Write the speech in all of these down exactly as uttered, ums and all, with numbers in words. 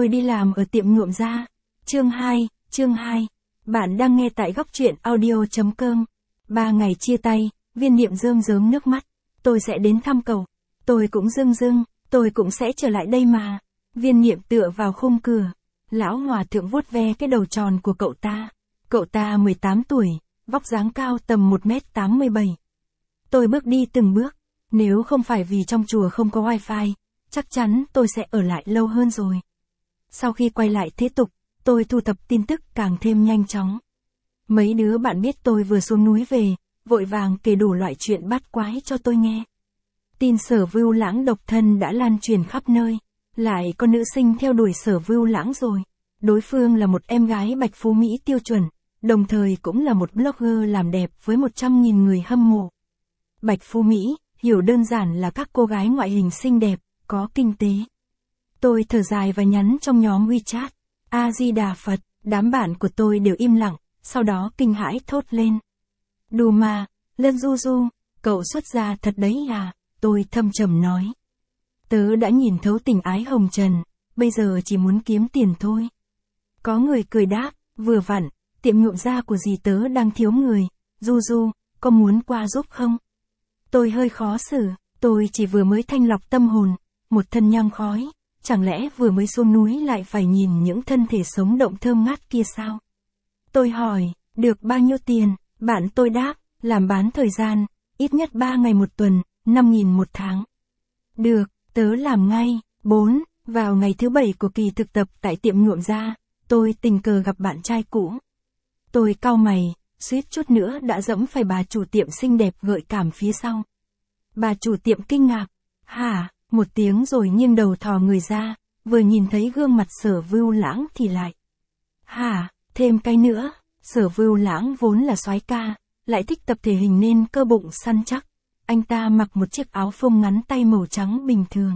Tôi đi làm ở tiệm nhuộm da. Chương hai, chương hai. Bạn đang nghe tại góc truyện audio.com. Ba ngày chia tay, Viên Niệm rơm rớm nước mắt. Tôi sẽ đến thăm cậu. Tôi cũng dưng dưng, tôi cũng sẽ trở lại đây mà. Viên Niệm tựa vào khung cửa. Lão hòa thượng vuốt ve cái đầu tròn của cậu ta. Cậu ta mười tám tuổi, vóc dáng cao tầm một mét tám mươi bảy. Tôi bước đi từng bước. Nếu không phải vì trong chùa không có wifi, chắc chắn tôi sẽ ở lại lâu hơn rồi. Sau khi quay lại thế tục, tôi thu thập tin tức càng thêm nhanh chóng. Mấy đứa bạn biết tôi vừa xuống núi về, vội vàng kể đủ loại chuyện bát quái cho tôi nghe. Tin Sở Vưu Lãng độc thân đã lan truyền khắp nơi. Lại có nữ sinh theo đuổi Sở Vưu Lãng rồi. Đối phương là một em gái Bạch Phú Mỹ tiêu chuẩn, đồng thời cũng là một blogger làm đẹp với một trăm nghìn người hâm mộ. Bạch Phú Mỹ, hiểu đơn giản là các cô gái ngoại hình xinh đẹp, có kinh tế. Tôi thở dài và nhắn trong nhóm WeChat. A-di-đà Phật, đám bạn của tôi đều im lặng, sau đó kinh hãi thốt lên. Đù mà, Lân Du Du, cậu xuất gia thật đấy à, tôi thâm trầm nói. Tớ đã nhìn thấu tình ái hồng trần, bây giờ chỉ muốn kiếm tiền thôi. Có người cười đáp, vừa vặn, tiệm nhuộm da của dì tớ đang thiếu người, Du Du, có muốn qua giúp không? Tôi hơi khó xử, tôi chỉ vừa mới thanh lọc tâm hồn, một thân nhang khói, chẳng lẽ vừa mới xuống núi lại phải nhìn những thân thể sống động thơm ngát kia sao? Tôi hỏi, được bao nhiêu tiền? Bạn tôi đáp, làm bán thời gian, ít nhất ba ngày một tuần, năm nghìn một tháng. Được, tớ làm ngay. bốn. Vào ngày thứ bảy của kỳ thực tập tại tiệm nhuộm da, tôi tình cờ gặp bạn trai cũ. Tôi cau mày, suýt chút nữa đã dẫm phải bà chủ tiệm xinh đẹp gợi cảm phía sau. Bà chủ tiệm kinh ngạc, hả, một tiếng rồi nghiêng đầu thò người ra, vừa nhìn thấy gương mặt Sở Vưu Lãng thì lại. Hả, thêm cái nữa, Sở Vưu Lãng vốn là soái ca, lại thích tập thể hình nên cơ bụng săn chắc. Anh ta mặc một chiếc áo phông ngắn tay màu trắng bình thường.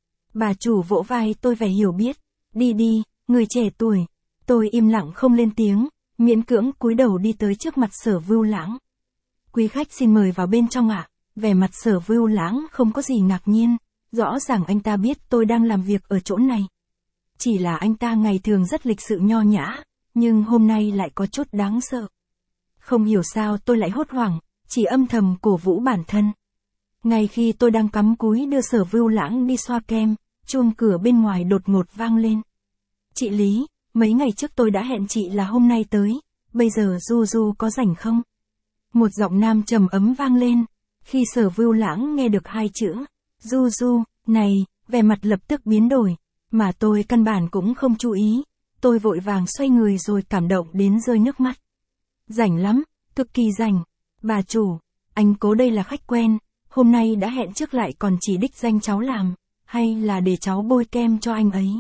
Bà chủ vỗ vai tôi vẻ hiểu biết, đi đi, người trẻ tuổi. Tôi im lặng không lên tiếng, miễn cưỡng cúi đầu đi tới trước mặt Sở Vưu Lãng. Quý khách xin mời vào bên trong ạ. Vẻ mặt Sở Vưu Lãng không có gì ngạc nhiên, rõ ràng anh ta biết tôi đang làm việc ở chỗ này. Chỉ là anh ta ngày thường rất lịch sự nho nhã, nhưng hôm nay lại có chút đáng sợ. Không hiểu sao tôi lại hốt hoảng, chỉ âm thầm cổ vũ bản thân. Ngay khi tôi đang cắm cúi đưa Sở Vưu Lãng đi xoa kem, chuông cửa bên ngoài đột ngột vang lên. Chị Lý, mấy ngày trước tôi đã hẹn chị là hôm nay tới, bây giờ Du Du có rảnh không? Một giọng nam trầm ấm vang lên. Khi Sở Vưu Lãng nghe được hai chữ, Du Du, này, vẻ mặt lập tức biến đổi, mà tôi căn bản cũng không chú ý, tôi vội vàng xoay người rồi cảm động đến rơi nước mắt. Rảnh lắm, cực kỳ rảnh. Bà chủ, anh Cố đây là khách quen, hôm nay đã hẹn trước lại còn chỉ đích danh cháu làm, hay là để cháu bôi kem cho anh ấy?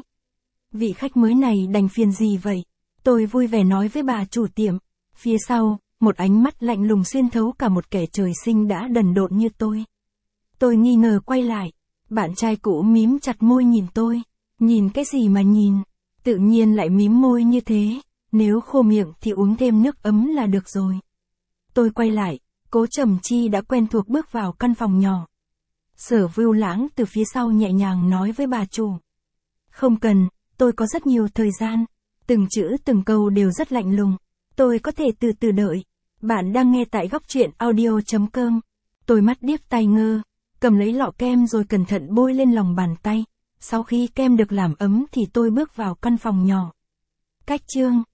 Vị khách mới này đành phiền gì vậy? Tôi vui vẻ nói với bà chủ tiệm. Phía sau, một ánh mắt lạnh lùng xuyên thấu cả một kẻ trời sinh đã đần độn như tôi. Tôi nghi ngờ quay lại. Bạn trai cũ mím chặt môi nhìn tôi. Nhìn cái gì mà nhìn? Tự nhiên lại mím môi như thế. Nếu khô miệng thì uống thêm nước ấm là được rồi. Tôi quay lại. Cố Trầm Chi đã quen thuộc bước vào căn phòng nhỏ. Sở Vưu Lãng từ phía sau nhẹ nhàng nói với bà chủ. Không cần, tôi có rất nhiều thời gian. Từng chữ từng câu đều rất lạnh lùng. Tôi có thể từ từ đợi. Bạn đang nghe tại góc truyện audio.com. Tôi mắt điếc tai ngơ, cầm lấy lọ kem rồi cẩn thận bôi lên lòng bàn tay. Sau khi kem được làm ấm thì tôi bước vào căn phòng nhỏ. Cách chương.